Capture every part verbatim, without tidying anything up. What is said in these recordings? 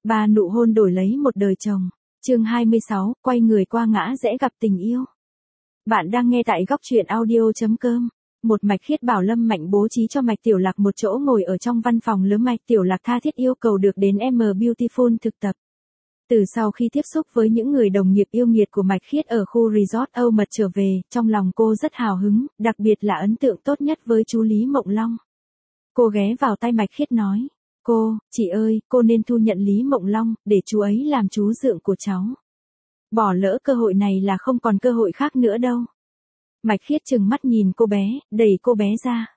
Ba nụ hôn đổi lấy một đời chồng. Chương hai mươi sáu, quay người qua ngã rẽ gặp tình yêu. Bạn đang nghe tại góc truyện audio chấm com. Một Mạch Khiết bảo Lâm Mạnh bố trí cho Mạch Tiểu Lạc một chỗ ngồi ở trong văn phòng lớn. Mạch Tiểu Lạc tha thiết yêu cầu được đến M Beautiful thực tập. Từ sau khi tiếp xúc với những người đồng nghiệp yêu nghiệt của Mạch Khiết ở khu resort Âu Mật trở về, trong lòng cô rất hào hứng, đặc biệt là ấn tượng tốt nhất với chú Lý Mộng Long. Cô ghé vào tay Mạch Khiết nói, cô, chị ơi, cô nên thu nhận Lý Mộng Long, để chú ấy làm chú dượng của cháu. Bỏ lỡ cơ hội này là không còn cơ hội khác nữa đâu. Mạch Khiết trừng mắt nhìn cô bé, đẩy cô bé ra.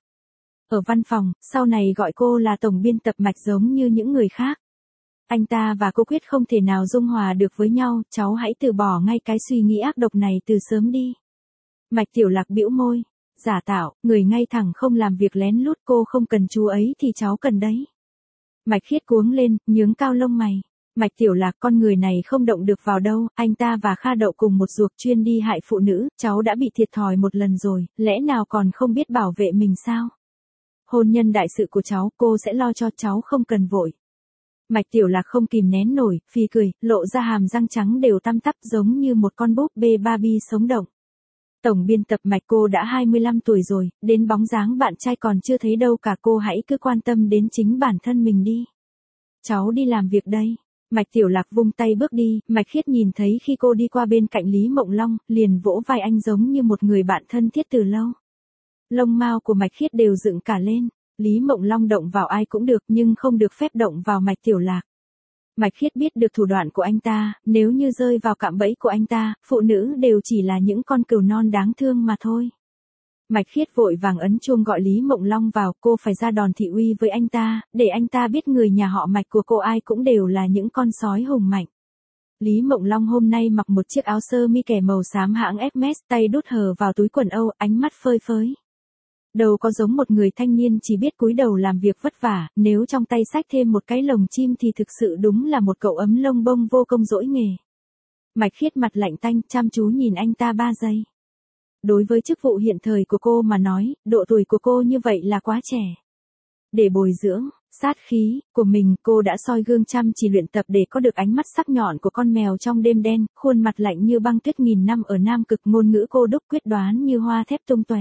Ở văn phòng, sau này gọi cô là tổng biên tập Mạch giống như những người khác. Anh ta và cô quyết không thể nào dung hòa được với nhau, cháu hãy từ bỏ ngay cái suy nghĩ ác độc này từ sớm đi. Mạch Tiểu Lạc bĩu môi, giả tạo, người ngay thẳng không làm việc lén lút, cô không cần chú ấy thì cháu cần đấy. Mạch Khiết cuống lên, nhướng cao lông mày. Mạch Tiểu Lạc, con người này không động được vào đâu, anh ta và Kha Đậu cùng một ruột chuyên đi hại phụ nữ, cháu đã bị thiệt thòi một lần rồi, lẽ nào còn không biết bảo vệ mình sao? Hôn nhân đại sự của cháu, cô sẽ lo cho, cháu không cần vội. Mạch Tiểu Lạc không kìm nén nổi, phì cười, lộ ra hàm răng trắng đều tăm tắp giống như một con búp bê Barbie sống động. Tổng biên tập Mạch, cô đã hai mươi lăm tuổi rồi, đến bóng dáng bạn trai còn chưa thấy đâu cả, cô hãy cứ quan tâm đến chính bản thân mình đi. Cháu đi làm việc đây. Mạch Tiểu Lạc vung tay bước đi, Mạch Khiết nhìn thấy khi cô đi qua bên cạnh Lý Mộng Long, liền vỗ vai anh giống như một người bạn thân thiết từ lâu. Lông mao của Mạch Khiết đều dựng cả lên. Lý Mộng Long động vào ai cũng được nhưng không được phép động vào Mạch Tiểu Lạc. Mạch Khiết biết được thủ đoạn của anh ta, nếu như rơi vào cạm bẫy của anh ta, phụ nữ đều chỉ là những con cừu non đáng thương mà thôi. Mạch Khiết vội vàng ấn chuông gọi Lý Mộng Long vào, cô phải ra đòn thị uy với anh ta, để anh ta biết người nhà họ Mạch của cô ai cũng đều là những con sói hùng mạnh. Lý Mộng Long hôm nay mặc một chiếc áo sơ mi kẻ màu xám hãng Hermes, tay đút hờ vào túi quần Âu, ánh mắt phơi phới. Đâu có giống một người thanh niên chỉ biết cúi đầu làm việc vất vả, nếu trong tay xách thêm một cái lồng chim thì thực sự đúng là một cậu ấm lông bông vô công dỗi nghề. Mạch Khiết mặt lạnh tanh, chăm chú nhìn anh ta ba giây. Đối với chức vụ hiện thời của cô mà nói, độ tuổi của cô như vậy là quá trẻ. Để bồi dưỡng sát khí của mình, cô đã soi gương chăm chỉ luyện tập để có được ánh mắt sắc nhọn của con mèo trong đêm đen, khuôn mặt lạnh như băng tuyết nghìn năm ở Nam Cực, ngôn ngữ cô đúc quyết đoán như hoa thép tung tóe.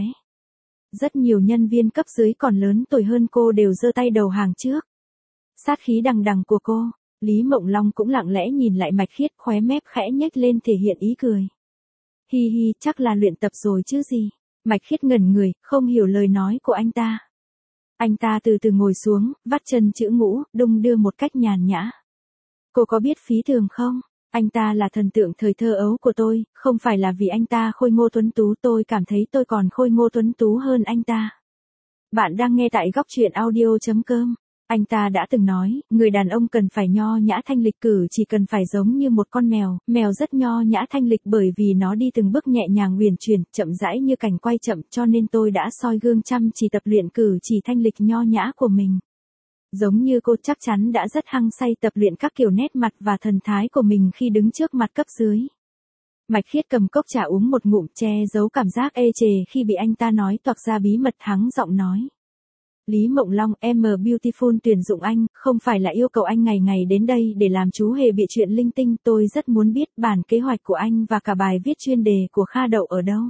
Rất nhiều nhân viên cấp dưới còn lớn tuổi hơn cô đều giơ tay đầu hàng trước. Sát khí đằng đằng của cô, Lý Mộng Long cũng lặng lẽ nhìn lại Mạch Khiết, khóe mép khẽ nhếch lên thể hiện ý cười. Hi hi, chắc là luyện tập rồi chứ gì. Mạch Khiết ngẩn người, không hiểu lời nói của anh ta. Anh ta từ từ ngồi xuống, vắt chân chữ ngũ, đung đưa một cách nhàn nhã. Cô có biết phí thường không? Anh ta là thần tượng thời thơ ấu của tôi, không phải là vì anh ta khôi ngô tuấn tú, tôi cảm thấy tôi còn khôi ngô tuấn tú hơn anh ta. Bạn đang nghe tại góc truyện audio chấm com. Anh ta đã từng nói, người đàn ông cần phải nho nhã thanh lịch, cử chỉ cần phải giống như một con mèo, mèo rất nho nhã thanh lịch bởi vì nó đi từng bước nhẹ nhàng uyển chuyển, chậm rãi như cảnh quay chậm, cho nên tôi đã soi gương chăm chỉ tập luyện cử chỉ thanh lịch nho nhã của mình. Giống như cô chắc chắn đã rất hăng say tập luyện các kiểu nét mặt và thần thái của mình khi đứng trước mặt cấp dưới. Mạch Khiết cầm cốc trà uống một ngụm, che giấu cảm giác ê chề khi bị anh ta nói toạc ra bí mật, hắng giọng nói. Lý Mộng Long, M Beautiful tuyển dụng anh, không phải là yêu cầu anh ngày ngày đến đây để làm chú hề bị chuyện linh tinh, tôi rất muốn biết bản kế hoạch của anh và cả bài viết chuyên đề của Kha Đậu ở đâu.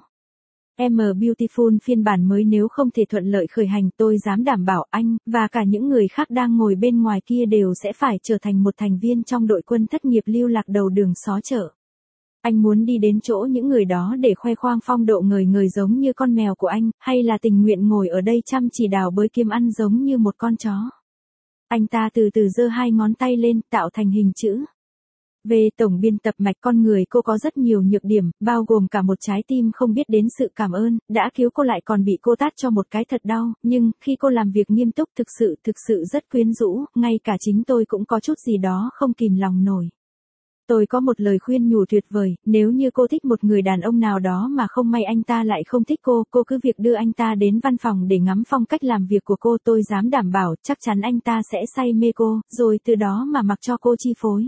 M Beautiful phiên bản mới nếu không thể thuận lợi khởi hành, tôi dám đảm bảo anh, và cả những người khác đang ngồi bên ngoài kia đều sẽ phải trở thành một thành viên trong đội quân thất nghiệp lưu lạc đầu đường xó chợ. Anh muốn đi đến chỗ những người đó để khoe khoang phong độ ngời ngời giống như con mèo của anh, hay là tình nguyện ngồi ở đây chăm chỉ đào bới kiếm ăn giống như một con chó? Anh ta từ từ giơ hai ngón tay lên, tạo thành hình chữ. Về tổng biên tập Mạch, con người cô có rất nhiều nhược điểm, bao gồm cả một trái tim không biết đến sự cảm ơn, đã cứu cô lại còn bị cô tát cho một cái thật đau, nhưng khi cô làm việc nghiêm túc thực sự thực sự rất quyến rũ, ngay cả chính tôi cũng có chút gì đó không kìm lòng nổi. Tôi có một lời khuyên nhủ tuyệt vời, nếu như cô thích một người đàn ông nào đó mà không may anh ta lại không thích cô, cô cứ việc đưa anh ta đến văn phòng để ngắm phong cách làm việc của cô, tôi dám đảm bảo chắc chắn anh ta sẽ say mê cô, rồi từ đó mà mặc cho cô chi phối.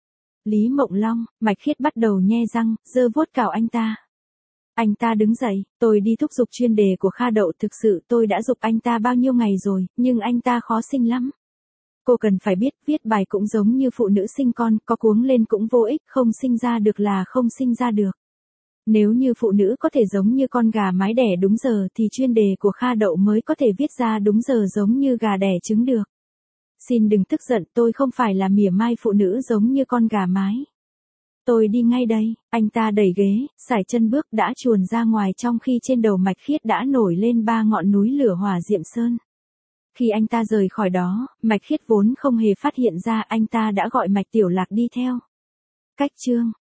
Lý Mộng Long, Mạch Khiết bắt đầu nhe răng, giơ vuốt cào anh ta. Anh ta đứng dậy, tôi đi thúc giục chuyên đề của Kha Đậu, thực sự tôi đã giục anh ta bao nhiêu ngày rồi, nhưng anh ta khó sinh lắm. Cô cần phải biết, viết bài cũng giống như phụ nữ sinh con, có cuống lên cũng vô ích, không sinh ra được là không sinh ra được. Nếu như phụ nữ có thể giống như con gà mái đẻ đúng giờ thì chuyên đề của Kha Đậu mới có thể viết ra đúng giờ giống như gà đẻ trứng được. Xin đừng tức giận, tôi không phải là mỉa mai phụ nữ giống như con gà mái. Tôi đi ngay đây, anh ta đẩy ghế, sải chân bước đã chuồn ra ngoài trong khi trên đầu Mạch Khiết đã nổi lên ba ngọn núi lửa hỏa diệm sơn. Khi anh ta rời khỏi đó, Mạch Khiết vốn không hề phát hiện ra anh ta đã gọi Mạch Tiểu Lạc đi theo. Cách chương